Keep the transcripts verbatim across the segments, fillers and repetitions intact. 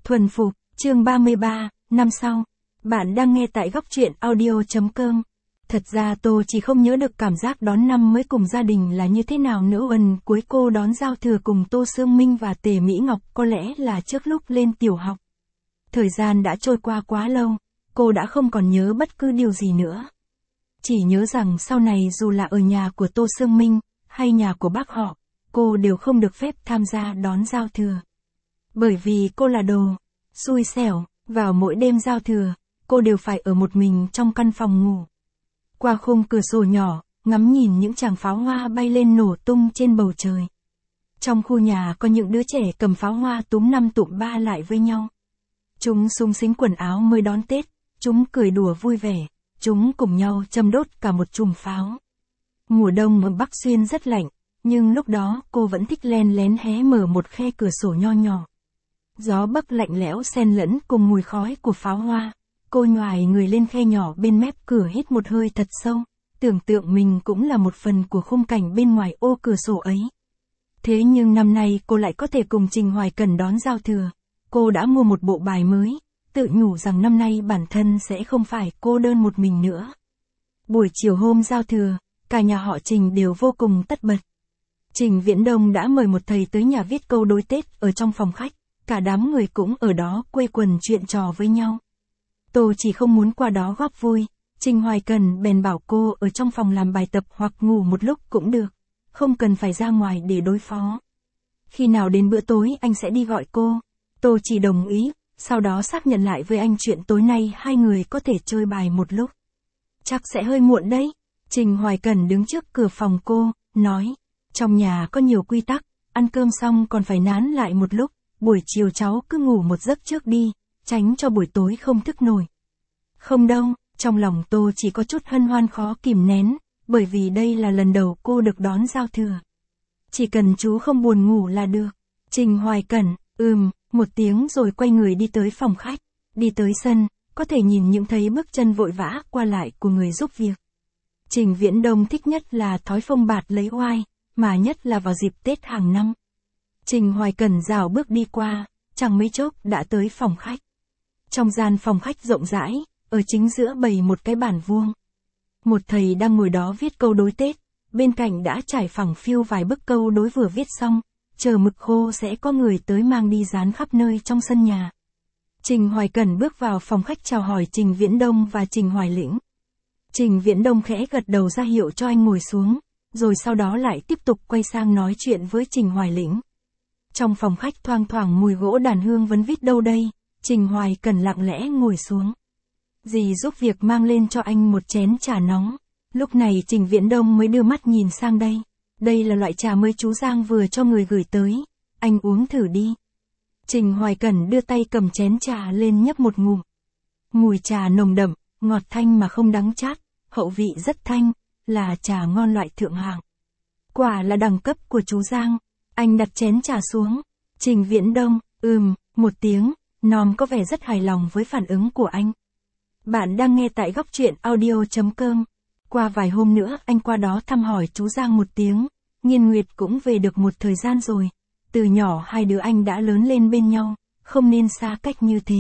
Thuần phục, chương ba mươi ba, năm sau. Bạn đang nghe tại góc truyện audio.com. Thật ra Tô chỉ không nhớ được cảm giác đón năm mới cùng gia đình là như thế nào nữa. Ân cuối cô đón giao thừa cùng Tô Sương Minh và Tề Mỹ Ngọc có lẽ là trước lúc lên tiểu học. Thời gian đã trôi qua quá lâu, cô đã không còn nhớ bất cứ điều gì nữa. Chỉ nhớ rằng sau này dù là ở nhà của Tô Sương Minh, hay nhà của bác họ, cô đều không được phép tham gia đón giao thừa. Bởi vì cô là đồ xui xẻo, vào mỗi đêm giao thừa, cô đều phải ở một mình trong căn phòng ngủ. Qua khung cửa sổ nhỏ, ngắm nhìn những tràng pháo hoa bay lên nổ tung trên bầu trời. Trong khu nhà có những đứa trẻ cầm pháo hoa túm năm tụm ba lại với nhau. Chúng sung sính quần áo mới đón Tết, chúng cười đùa vui vẻ, chúng cùng nhau châm đốt cả một chùm pháo. Mùa đông ở Bắc Xuyên rất lạnh, nhưng lúc đó cô vẫn thích len lén hé mở một khe cửa sổ nho nhỏ. Gió Bắc lạnh lẽo xen lẫn cùng mùi khói của pháo hoa. Cô nhoài người lên khe nhỏ bên mép cửa hít một hơi thật sâu, tưởng tượng mình cũng là một phần của khung cảnh bên ngoài ô cửa sổ ấy. Thế nhưng năm nay cô lại có thể cùng Trình Hoài Cẩn đón giao thừa. Cô đã mua một bộ bài mới, tự nhủ rằng năm nay bản thân sẽ không phải cô đơn một mình nữa. Buổi chiều hôm giao thừa, cả nhà họ Trình đều vô cùng tất bật. Trình Viễn Đông đã mời một thầy tới nhà viết câu đối Tết ở trong phòng khách, cả đám người cũng ở đó quây quần chuyện trò với nhau. Tô chỉ không muốn qua đó góp vui, Trình Hoài Cẩn bèn bảo cô ở trong phòng làm bài tập hoặc ngủ một lúc cũng được, không cần phải ra ngoài để đối phó. Khi nào đến bữa tối anh sẽ đi gọi cô. Tô chỉ đồng ý, sau đó xác nhận lại với anh chuyện tối nay hai người có thể chơi bài một lúc. Chắc sẽ hơi muộn đấy. Trình Hoài Cẩn đứng trước cửa phòng cô, nói, trong nhà có nhiều quy tắc, ăn cơm xong còn phải nán lại một lúc, buổi chiều cháu cứ ngủ một giấc trước đi, tránh cho buổi tối không thức nổi. Không đâu, trong lòng Tô chỉ có chút hân hoan khó kìm nén, bởi vì đây là lần đầu cô được đón giao thừa. Chỉ cần chú không buồn ngủ là được. Trình Hoài Cẩn, ừm, một tiếng rồi quay người đi tới phòng khách, đi tới sân, có thể nhìn những thấy bước chân vội vã qua lại của người giúp việc. Trình Viễn Đông thích nhất là thói phông bạt lấy oai, mà nhất là vào dịp Tết hàng năm. Trình Hoài Cẩn rảo bước đi qua, chẳng mấy chốc đã tới phòng khách. Trong gian phòng khách rộng rãi, ở chính giữa bày một cái bàn vuông. Một thầy đang ngồi đó viết câu đối Tết, bên cạnh đã trải phẳng phiu vài bức câu đối vừa viết xong, chờ mực khô sẽ có người tới mang đi dán khắp nơi trong sân nhà. Trình Hoài Cẩn bước vào phòng khách chào hỏi Trình Viễn Đông và Trình Hoài Lĩnh. Trình Viễn Đông khẽ gật đầu ra hiệu cho anh ngồi xuống, rồi sau đó lại tiếp tục quay sang nói chuyện với Trình Hoài Lĩnh. Trong phòng khách thoang thoảng mùi gỗ đàn hương vấn vít đâu đây, Trình Hoài Cẩn lặng lẽ ngồi xuống. Dì giúp việc mang lên cho anh một chén trà nóng. Lúc này Trình Viễn Đông mới đưa mắt nhìn sang đây. Đây là loại trà mới chú Giang vừa cho người gửi tới. Anh uống thử đi. Trình Hoài Cẩn đưa tay cầm chén trà lên nhấp một ngụm. Mùi trà nồng đậm, ngọt thanh mà không đắng chát, hậu vị rất thanh, là trà ngon loại thượng hạng. Quả là đẳng cấp của chú Giang. Anh đặt chén trà xuống. Trình Viễn Đông, ừm, một tiếng, Nom có vẻ rất hài lòng với phản ứng của anh. Bạn đang nghe tại góc truyện audio.com. Qua vài hôm nữa anh qua đó thăm hỏi chú Giang một tiếng. Nghiên Nguyệt cũng về được một thời gian rồi. Từ nhỏ hai đứa anh đã lớn lên bên nhau, không nên xa cách như thế.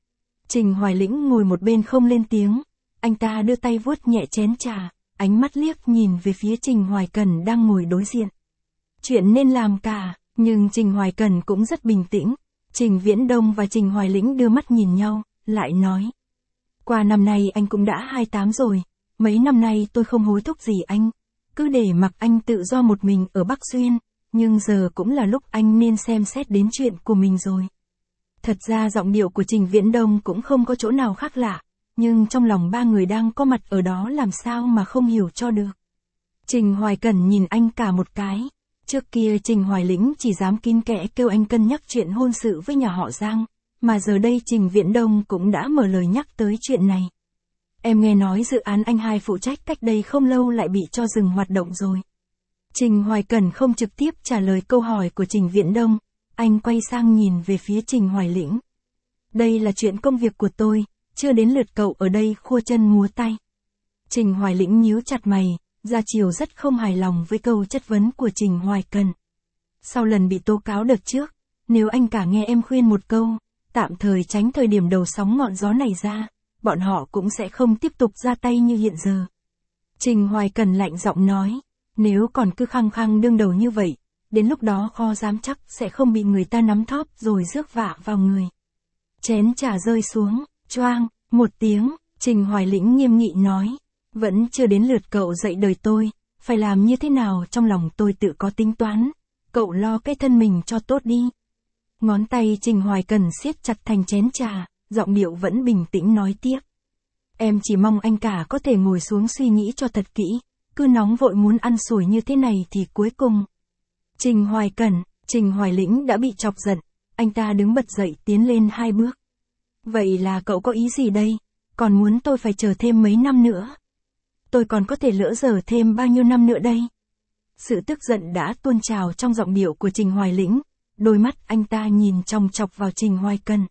Trình Hoài Lĩnh ngồi một bên không lên tiếng. Anh ta đưa tay vuốt nhẹ chén trà, ánh mắt liếc nhìn về phía Trình Hoài Cẩn đang ngồi đối diện. Chuyện nên làm cả, nhưng Trình Hoài Cẩn cũng rất bình tĩnh. Trình Viễn Đông và Trình Hoài Lĩnh đưa mắt nhìn nhau, lại nói. Qua năm nay anh cũng đã hai mươi tám rồi, mấy năm nay tôi không hối thúc gì anh, cứ để mặc anh tự do một mình ở Bắc Xuyên, nhưng giờ cũng là lúc anh nên xem xét đến chuyện của mình rồi. Thật ra giọng điệu của Trình Viễn Đông cũng không có chỗ nào khác lạ, nhưng trong lòng ba người đang có mặt ở đó làm sao mà không hiểu cho được. Trình Hoài Cẩn nhìn anh cả một cái. Trước kia Trình Hoài Lĩnh chỉ dám kín kẽ kêu anh cân nhắc chuyện hôn sự với nhà họ Giang, mà giờ đây Trình Viễn Đông cũng đã mở lời nhắc tới chuyện này. Em nghe nói dự án anh hai phụ trách cách đây không lâu lại bị cho dừng hoạt động rồi. Trình Hoài Cẩn không trực tiếp trả lời câu hỏi của Trình Viễn Đông, anh quay sang nhìn về phía Trình Hoài Lĩnh. Đây là chuyện công việc của tôi, chưa đến lượt cậu ở đây khua chân múa tay. Trình Hoài Lĩnh nhíu chặt mày. Gia Triều rất không hài lòng với câu chất vấn của Trình Hoài Cẩn. Sau lần bị tố cáo đợt trước, nếu anh cả nghe em khuyên một câu, tạm thời tránh thời điểm đầu sóng ngọn gió này ra, bọn họ cũng sẽ không tiếp tục ra tay như hiện giờ. Trình Hoài Cần lạnh giọng nói, nếu còn cứ khăng khăng đương đầu như vậy, đến lúc đó kho dám chắc sẽ không bị người ta nắm thóp rồi rước vạ vào người. Chén trà rơi xuống, choang, một tiếng, Trình Hoài Lĩnh nghiêm nghị nói, vẫn chưa đến lượt cậu dạy đời tôi, phải làm như thế nào trong lòng tôi tự có tính toán, cậu lo cái thân mình cho tốt đi. Ngón tay Trình Hoài Cần siết chặt thành chén trà, giọng điệu vẫn bình tĩnh nói tiếp. Em chỉ mong anh cả có thể ngồi xuống suy nghĩ cho thật kỹ, cứ nóng vội muốn ăn sủi như thế này thì cuối cùng. Trình Hoài Cần, Trình Hoài Lĩnh đã bị chọc giận, anh ta đứng bật dậy tiến lên hai bước. Vậy là cậu có ý gì đây, còn muốn tôi phải chờ thêm mấy năm nữa? Tôi còn có thể lỡ dở thêm bao nhiêu năm nữa đây? Sự tức giận đã tuôn trào trong giọng điệu của Trình Hoài Lĩnh, đôi mắt anh ta nhìn chòng chọc vào Trình Hoài Cần.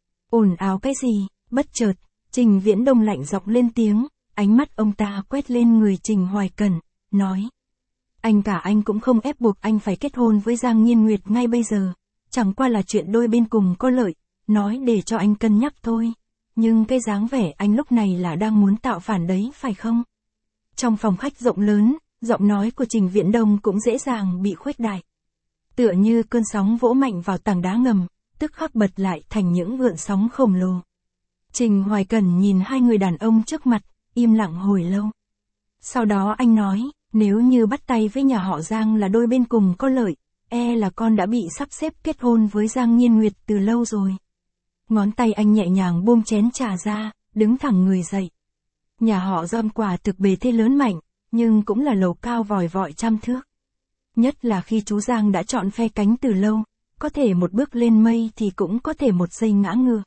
Ồn ào cái gì? Bất chợt, Trình Viễn Đông lạnh giọng lên tiếng, ánh mắt ông ta quét lên người Trình Hoài Cần, nói. Anh cả anh cũng không ép buộc anh phải kết hôn với Giang Nhiên Nguyệt ngay bây giờ, chẳng qua là chuyện đôi bên cùng có lợi, nói để cho anh cân nhắc thôi. Nhưng cái dáng vẻ anh lúc này là đang muốn tạo phản đấy phải không? Trong phòng khách rộng lớn, giọng nói của Trình Viễn Đông cũng dễ dàng bị khuếch đại. Tựa như cơn sóng vỗ mạnh vào tảng đá ngầm, tức khắc bật lại thành những gợn sóng khổng lồ. Trình Hoài Cần nhìn hai người đàn ông trước mặt, im lặng hồi lâu. Sau đó anh nói, nếu như bắt tay với nhà họ Giang là đôi bên cùng có lợi, e là con đã bị sắp xếp kết hôn với Giang Nhiên Nguyệt từ lâu rồi. Ngón tay anh nhẹ nhàng buông chén trà ra, đứng thẳng người dậy. Nhà họ Giang quả thực bề thế lớn mạnh, nhưng cũng là lầu cao vòi vọi trăm thước. Nhất là khi chú Giang đã chọn phe cánh từ lâu, có thể một bước lên mây thì cũng có thể một giây ngã ngựa.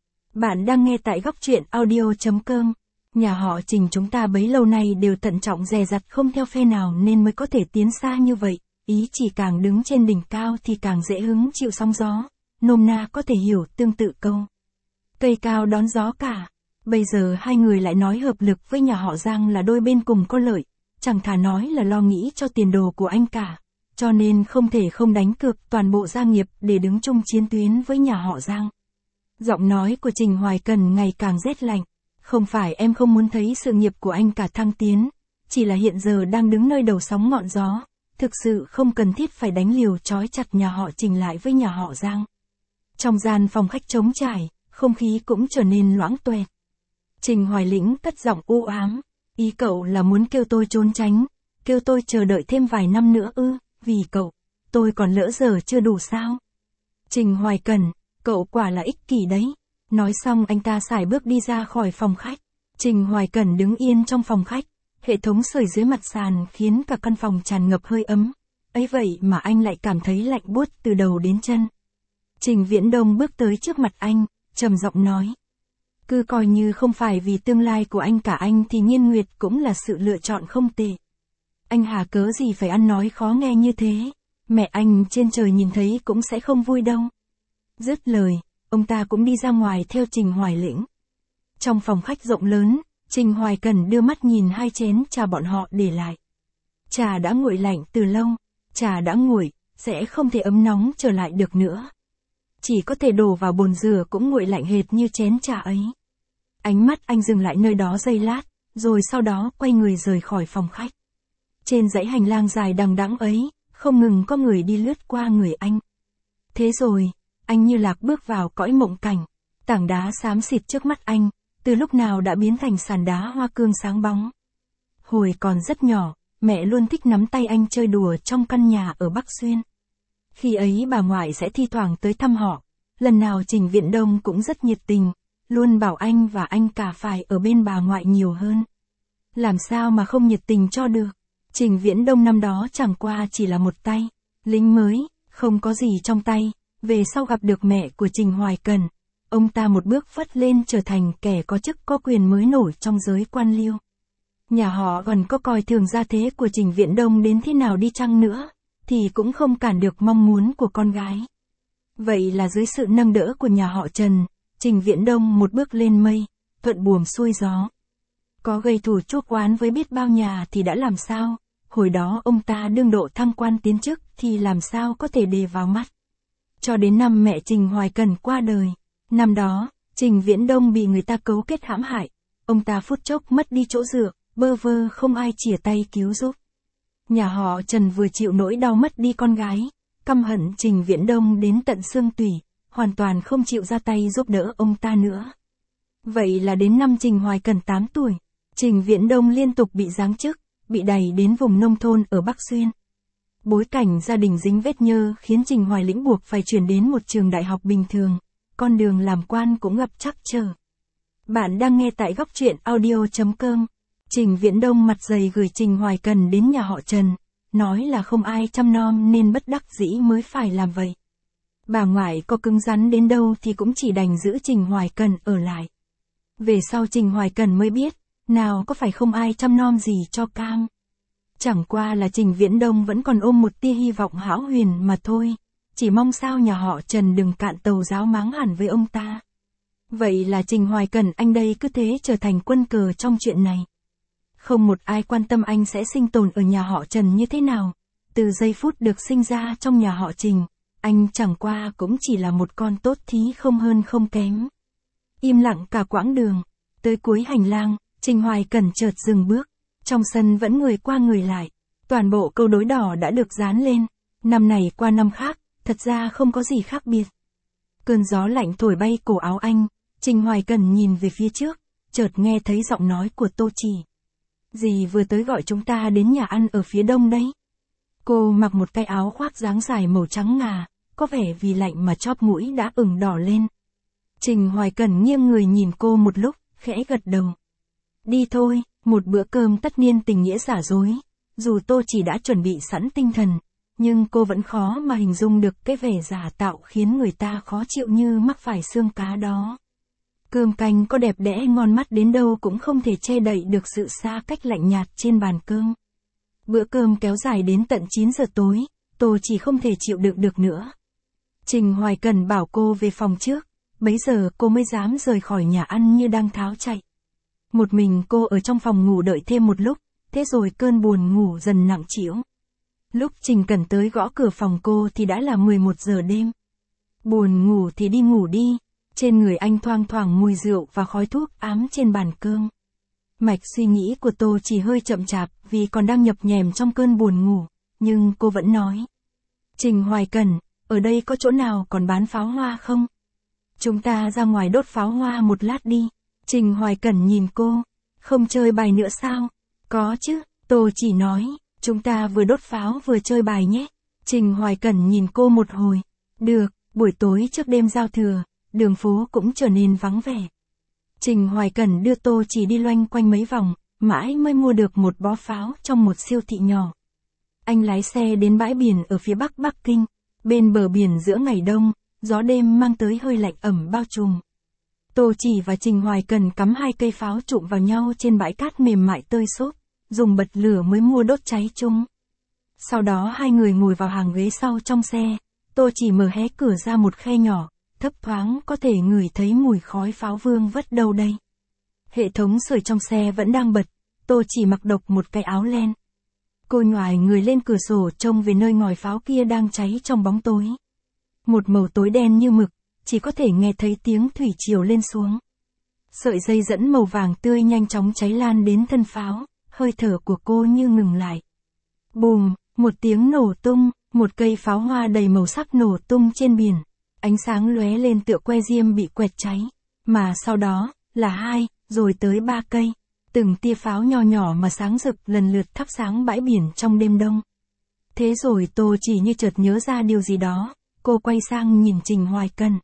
Bạn đang nghe tại góc truyện audio chấm com. Nhà họ Trình chúng ta bấy lâu nay đều thận trọng dè dặt không theo phe nào nên mới có thể tiến xa như vậy, ý chỉ càng đứng trên đỉnh cao thì càng dễ hứng chịu sóng gió, nôm na có thể hiểu tương tự câu. Cây cao đón gió cả. Bây giờ hai người lại nói hợp lực với nhà họ Giang là đôi bên cùng có lợi, chẳng thà nói là lo nghĩ cho tiền đồ của anh cả, cho nên không thể không đánh cược toàn bộ gia nghiệp để đứng chung chiến tuyến với nhà họ Giang. Giọng nói của Trình Hoài Cần ngày càng rét lạnh, không phải em không muốn thấy sự nghiệp của anh cả thăng tiến, chỉ là hiện giờ đang đứng nơi đầu sóng ngọn gió, thực sự không cần thiết phải đánh liều trói chặt nhà họ Trình lại với nhà họ Giang. Trong gian phòng khách trống trải, không khí cũng trở nên loãng toẹt. Trình Hoài Lĩnh cất giọng u ám, ý cậu là muốn kêu tôi trốn tránh, kêu tôi chờ đợi thêm vài năm nữa ư, vì cậu, tôi còn lỡ dở chưa đủ sao? Trình Hoài Cần, cậu quả là ích kỷ đấy. Nói xong anh ta sải bước đi ra khỏi phòng khách. Trình Hoài Cần đứng yên trong phòng khách, hệ thống sưởi dưới mặt sàn khiến cả căn phòng tràn ngập hơi ấm. Ấy vậy mà anh lại cảm thấy lạnh buốt từ đầu đến chân. Trình Viễn Đông bước tới trước mặt anh, trầm giọng nói. Cứ coi như không phải vì tương lai của anh cả anh thì Nhiên Nguyệt cũng là sự lựa chọn không tệ. Anh hà cớ gì phải ăn nói khó nghe như thế, mẹ anh trên trời nhìn thấy cũng sẽ không vui đâu. Dứt lời, ông ta cũng đi ra ngoài theo Trình Hoài Lĩnh. Trong phòng khách rộng lớn, Trình Hoài Cần đưa mắt nhìn hai chén trà bọn họ để lại. Trà đã nguội lạnh từ lâu, trà đã nguội, sẽ không thể ấm nóng trở lại được nữa. Chỉ có thể đổ vào bồn rửa cũng nguội lạnh hệt như chén trà ấy. Ánh mắt anh dừng lại nơi đó giây lát, rồi sau đó quay người rời khỏi phòng khách. Trên dãy hành lang dài đằng đẵng ấy, không ngừng có người đi lướt qua người anh. Thế rồi, anh như lạc bước vào cõi mộng cảnh, tảng đá xám xịt trước mắt anh, từ lúc nào đã biến thành sàn đá hoa cương sáng bóng. Hồi còn rất nhỏ, mẹ luôn thích nắm tay anh chơi đùa trong căn nhà ở Bắc Xuyên. Khi ấy bà ngoại sẽ thi thoảng tới thăm họ, lần nào Trình Viễn Đông cũng rất nhiệt tình, luôn bảo anh và anh cả phải ở bên bà ngoại nhiều hơn. Làm sao mà không nhiệt tình cho được, Trình Viễn Đông năm đó chẳng qua chỉ là một tay lính mới, không có gì trong tay. Về sau gặp được mẹ của Trình Hoài Cần, ông ta một bước phất lên trở thành kẻ có chức có quyền mới nổi trong giới quan liêu. Nhà họ còn có coi thường gia thế của Trình Viễn Đông đến thế nào đi chăng nữa, thì cũng không cản được mong muốn của con gái. Vậy là dưới sự nâng đỡ của nhà họ Trần, Trình Viễn Đông một bước lên mây, thuận buồm xuôi gió. Có gây thù chuốc oán với biết bao nhà thì đã làm sao, hồi đó ông ta đương độ thăng quan tiến chức thì làm sao có thể đề vào mắt. Cho đến năm mẹ Trình Hoài Cần qua đời, Năm đó, Trình Viễn Đông bị người ta cấu kết hãm hại. Ông ta phút chốc mất đi chỗ dựa, bơ vơ không ai chìa tay cứu giúp. Nhà họ Trần vừa chịu nỗi đau mất đi con gái, căm hận Trình Viễn Đông đến tận xương tủy, hoàn toàn không chịu ra tay giúp đỡ ông ta nữa. Vậy là đến năm Trình Hoài Cần tám tuổi, Trình Viễn Đông liên tục bị giáng chức, bị đày đến vùng nông thôn ở Bắc Xuyên. Bối cảnh gia đình dính vết nhơ khiến Trình Hoài Lĩnh buộc phải chuyển đến một trường đại học bình thường, con đường làm quan cũng gặp trắc trở. Bạn đang nghe tại góc truyện audio chấm com. Trình Viễn Đông mặt dày gửi Trình Hoài Cần đến nhà họ Trần, nói là không ai chăm nom nên bất đắc dĩ mới phải làm vậy. Bà ngoại có cứng rắn đến đâu thì cũng chỉ đành giữ Trình Hoài Cần ở lại. Về sau Trình Hoài Cần mới biết, nào có phải không ai chăm nom gì cho cam. Chẳng qua là Trình Viễn Đông vẫn còn ôm một tia hy vọng hão huyền mà thôi, chỉ mong sao nhà họ Trần đừng cạn tàu giáo máng hẳn với ông ta. Vậy là Trình Hoài Cần anh đây cứ thế trở thành quân cờ trong chuyện này. Không một ai quan tâm anh sẽ sinh tồn ở nhà họ Trần như thế nào. Từ giây phút được sinh ra trong nhà họ Trình, anh chẳng qua cũng chỉ là một con tốt thí không hơn không kém. Im lặng cả quãng đường, tới cuối hành lang, Trình Hoài Cần chợt dừng bước. Trong sân vẫn người qua người lại, toàn bộ câu đối đỏ đã được dán lên, năm này qua năm khác, thật ra không có gì khác biệt. Cơn gió lạnh thổi bay cổ áo anh, Trình Hoài Cần nhìn về phía trước, chợt nghe thấy giọng nói của Tô Chỉ. Dì vừa tới gọi chúng ta đến nhà ăn ở phía đông đấy. Cô mặc một cái áo khoác dáng dài màu trắng ngà, có vẻ vì lạnh mà chóp mũi đã ửng đỏ lên. Trình Hoài Cần nghiêng người nhìn cô một lúc, khẽ gật đầu. Đi thôi, một bữa cơm tất niên tình nghĩa giả dối. Dù Tô Chỉ đã chuẩn bị sẵn tinh thần, nhưng cô vẫn khó mà hình dung được cái vẻ giả tạo khiến người ta khó chịu như mắc phải xương cá đó. Cơm canh có đẹp đẽ ngon mắt đến đâu cũng không thể che đậy được sự xa cách lạnh nhạt trên bàn cơm. Bữa cơm kéo dài đến tận chín giờ tối, Tô Chỉ không thể chịu đựng được nữa. Trình Hoài Cần bảo cô về phòng trước, bấy giờ cô mới dám rời khỏi nhà ăn như đang tháo chạy. Một mình cô ở trong phòng ngủ đợi thêm một lúc, thế rồi cơn buồn ngủ dần nặng trĩu. Lúc Trình Cần tới gõ cửa phòng cô thì đã là mười một giờ đêm. Buồn ngủ thì đi ngủ đi, trên người anh thoang thoảng mùi rượu và khói thuốc ám trên bàn cơm. Mạch suy nghĩ của Tô Chỉ hơi chậm chạp vì còn đang nhập nhèm trong cơn buồn ngủ, nhưng cô vẫn nói. Trình Hoài Cần, ở đây có chỗ nào còn bán pháo hoa không? Chúng ta ra ngoài đốt pháo hoa một lát đi. Trình Hoài Cần nhìn cô, không chơi bài nữa sao? Có chứ, Tô Chỉ nói, chúng ta vừa đốt pháo vừa chơi bài nhé. Trình Hoài Cần nhìn cô một hồi, được, buổi tối trước đêm giao thừa, đường phố cũng trở nên vắng vẻ. Trình Hoài Cần đưa Tô Chỉ đi loanh quanh mấy vòng, mãi mới mua được một bó pháo trong một siêu thị nhỏ. Anh lái xe đến bãi biển ở phía bắc Bắc Kinh, bên bờ biển giữa ngày đông, gió đêm mang tới hơi lạnh ẩm bao trùm. Tô Chỉ và Trình Hoài Cần cắm hai cây pháo trụm vào nhau trên bãi cát mềm mại tơi xốp, dùng bật lửa mới mua đốt cháy chung. Sau đó hai người ngồi vào hàng ghế sau trong xe, Tô Chỉ mở hé cửa ra một khe nhỏ, thấp thoáng có thể ngửi thấy mùi khói pháo vương vất đâu đây. Hệ thống sưởi trong xe vẫn đang bật, Tô Chỉ mặc độc một cái áo len. Cô nhoài người lên cửa sổ trông về nơi ngòi pháo kia đang cháy trong bóng tối. Một màu tối đen như mực, chỉ có thể nghe thấy tiếng thủy triều lên xuống. Sợi dây dẫn màu vàng tươi nhanh chóng cháy lan đến thân pháo, hơi thở của cô như ngừng lại. Bùm, một tiếng nổ tung, một cây pháo hoa đầy màu sắc nổ tung trên biển. Ánh sáng lóe lên tựa que diêm bị quẹt cháy. Mà sau đó, là hai, rồi tới ba cây. Từng tia pháo nho nhỏ mà sáng rực lần lượt thắp sáng bãi biển trong đêm đông. Thế rồi Tô Chỉ như chợt nhớ ra điều gì đó, cô quay sang nhìn Trình Hoài Cần.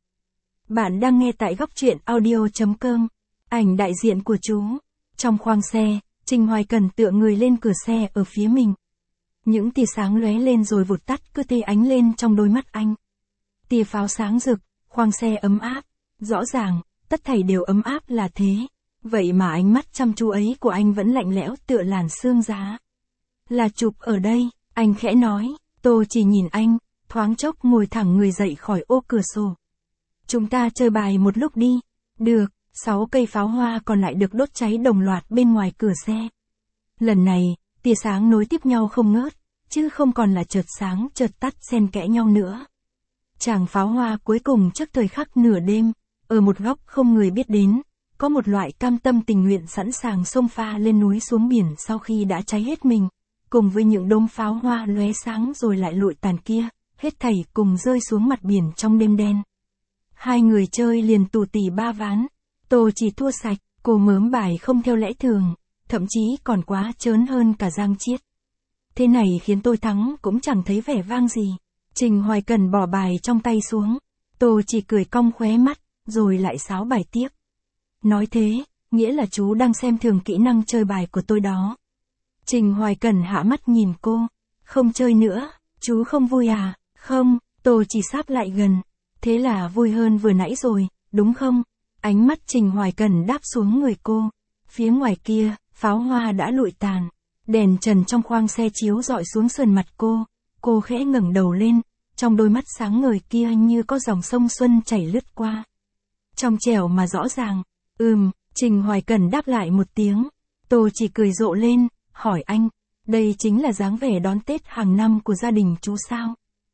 Bạn đang nghe tại góc truyện audio chấm com. Ảnh đại diện của chú. Trong khoang xe, Trình Hoài Cần tựa người lên cửa xe ở phía mình. Những tia sáng lóe lên rồi vụt tắt cứ tê ánh lên trong đôi mắt anh. Tia pháo sáng rực, khoang xe ấm áp. Rõ ràng, tất thảy đều ấm áp là thế. Vậy mà ánh mắt chăm chú ấy của anh vẫn lạnh lẽo tựa làn sương giá. Là chụp ở đây, anh khẽ nói. Tô Chỉ nhìn anh, thoáng chốc ngồi thẳng người dậy khỏi ô cửa sổ. Chúng ta chơi bài một lúc đi. Được, sáu cây pháo hoa còn lại được đốt cháy đồng loạt bên ngoài cửa xe. Lần này, tia sáng nối tiếp nhau không ngớt, chứ không còn là chợt sáng chợt tắt xen kẽ nhau nữa. Tràng pháo hoa cuối cùng trước thời khắc nửa đêm, Ở một góc không người biết đến, có một loại cam tâm tình nguyện sẵn sàng xông pha lên núi xuống biển sau khi đã cháy hết mình, cùng với những đốm pháo hoa lóe sáng rồi lại lụi tàn kia, hết thảy cùng rơi xuống mặt biển trong đêm đen. Hai người chơi liền tù tì ba ván, Tô chỉ thua sạch, cô mớm bài không theo lẽ thường, thậm chí còn quá trớn hơn cả Giang Chiết. Thế này khiến tôi thắng cũng chẳng thấy vẻ vang gì. Trình Hoài Cẩn bỏ bài trong tay xuống, Tô chỉ cười cong khóe mắt, rồi lại sáo bài tiếp. Nói thế, nghĩa là chú đang xem thường kỹ năng chơi bài của tôi đó. Trình Hoài Cẩn hạ mắt nhìn cô, không chơi nữa, chú không vui à? Không, Tô chỉ sáp lại gần, thế là vui hơn vừa nãy rồi, đúng không? Ánh mắt Trình Hoài Cẩn đáp xuống người cô, phía ngoài kia, pháo hoa đã lụi tàn, đèn trần trong khoang xe chiếu rọi xuống sườn mặt cô, cô khẽ ngẩng đầu lên, trong đôi mắt sáng ngời kia như có dòng sông xuân chảy lướt qua. Trong trẻo mà rõ ràng, ừm, Trình Hoài Cẩn đáp lại một tiếng, Tô chỉ cười rộ lên, hỏi anh, đây chính là dáng vẻ đón Tết hàng năm của gia đình chú sao?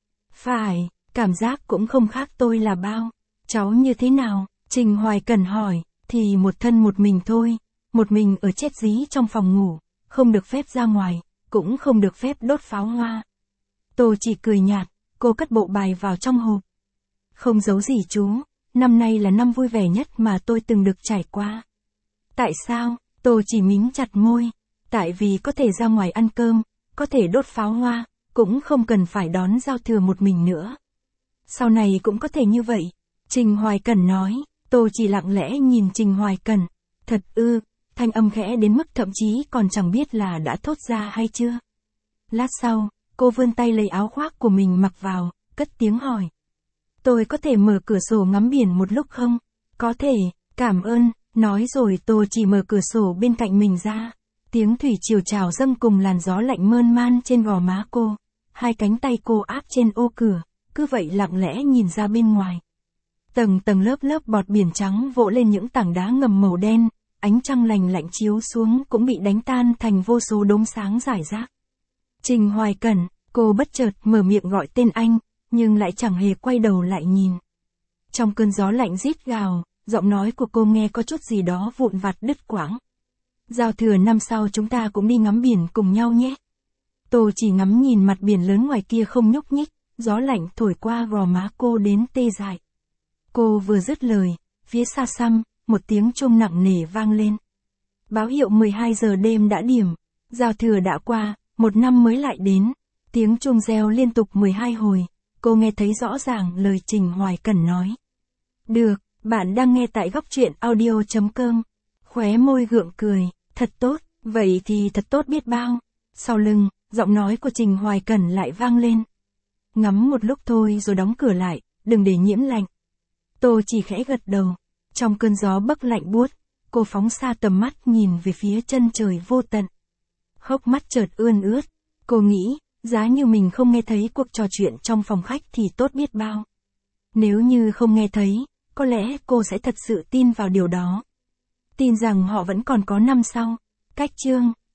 Phải, cảm giác cũng không khác tôi là bao. Cháu như thế nào? Trình Hoài Cẩn hỏi, thì một thân một mình thôi, một mình ở chết dí trong phòng ngủ, không được phép ra ngoài, cũng không được phép đốt pháo hoa. Tô chỉ cười nhạt, cô cất bộ bài vào trong hộp. Không giấu gì chú, năm nay là năm vui vẻ nhất mà tôi từng được trải qua. Tại sao? Tô chỉ mím chặt môi. Tại vì có thể ra ngoài ăn cơm, có thể đốt pháo hoa, cũng không cần phải đón giao thừa một mình nữa. Sau này cũng có thể như vậy. Trình Hoài Cẩn nói, Tô chỉ lặng lẽ nhìn Trình Hoài Cẩn. Thật ư, thanh âm khẽ đến mức thậm chí còn chẳng biết là đã thốt ra hay chưa. Lát sau, cô vươn tay lấy áo khoác của mình mặc vào, cất tiếng hỏi. Tôi có thể mở cửa sổ ngắm biển một lúc không? Có thể, cảm ơn, nói rồi Tô chỉ mở cửa sổ bên cạnh mình ra. Tiếng thủy triều trào dâng cùng làn gió lạnh mơn man trên gò má cô. Hai cánh tay cô áp trên ô cửa, cứ vậy lặng lẽ nhìn ra bên ngoài. Tầng tầng lớp lớp bọt biển trắng vỗ lên những tảng đá ngầm màu đen, ánh trăng lành lạnh chiếu xuống cũng bị đánh tan thành vô số đốm sáng rải rác. Trình Hoài Cẩn, cô bất chợt mở miệng gọi tên anh, nhưng lại chẳng hề quay đầu lại nhìn. Trong cơn gió lạnh rít gào, giọng nói của cô nghe có chút gì đó vụn vặt đứt quãng. Giao thừa năm sau chúng ta cũng đi ngắm biển cùng nhau nhé. Tô chỉ ngắm nhìn mặt biển lớn ngoài kia không nhúc nhích, gió lạnh thổi qua gò má cô đến tê dại. Cô vừa dứt lời, phía xa xăm, một tiếng chuông nặng nề vang lên. Báo hiệu mười hai giờ đêm đã điểm, giao thừa đã qua, một năm mới lại đến. Tiếng chuông reo liên tục mười hai hồi, cô nghe thấy rõ ràng lời Trình Hoài Cẩn nói. Được, bạn đang nghe tại góc truyện audio chấm com. Khóe môi gượng cười, thật tốt, vậy thì thật tốt biết bao. Sau lưng, giọng nói của Trình Hoài Cẩn lại vang lên. Ngắm một lúc thôi rồi đóng cửa lại, đừng để nhiễm lạnh. Tô chỉ khẽ gật đầu. Trong cơn gió bấc lạnh buốt, cô phóng xa tầm mắt nhìn về phía chân trời vô tận. Hốc mắt chợt ươn ướt, cô nghĩ, giá như mình không nghe thấy cuộc trò chuyện trong phòng khách thì tốt biết bao. Nếu như không nghe thấy, có lẽ cô sẽ thật sự tin vào điều đó. Tin rằng họ vẫn còn có năm sau. Cách chương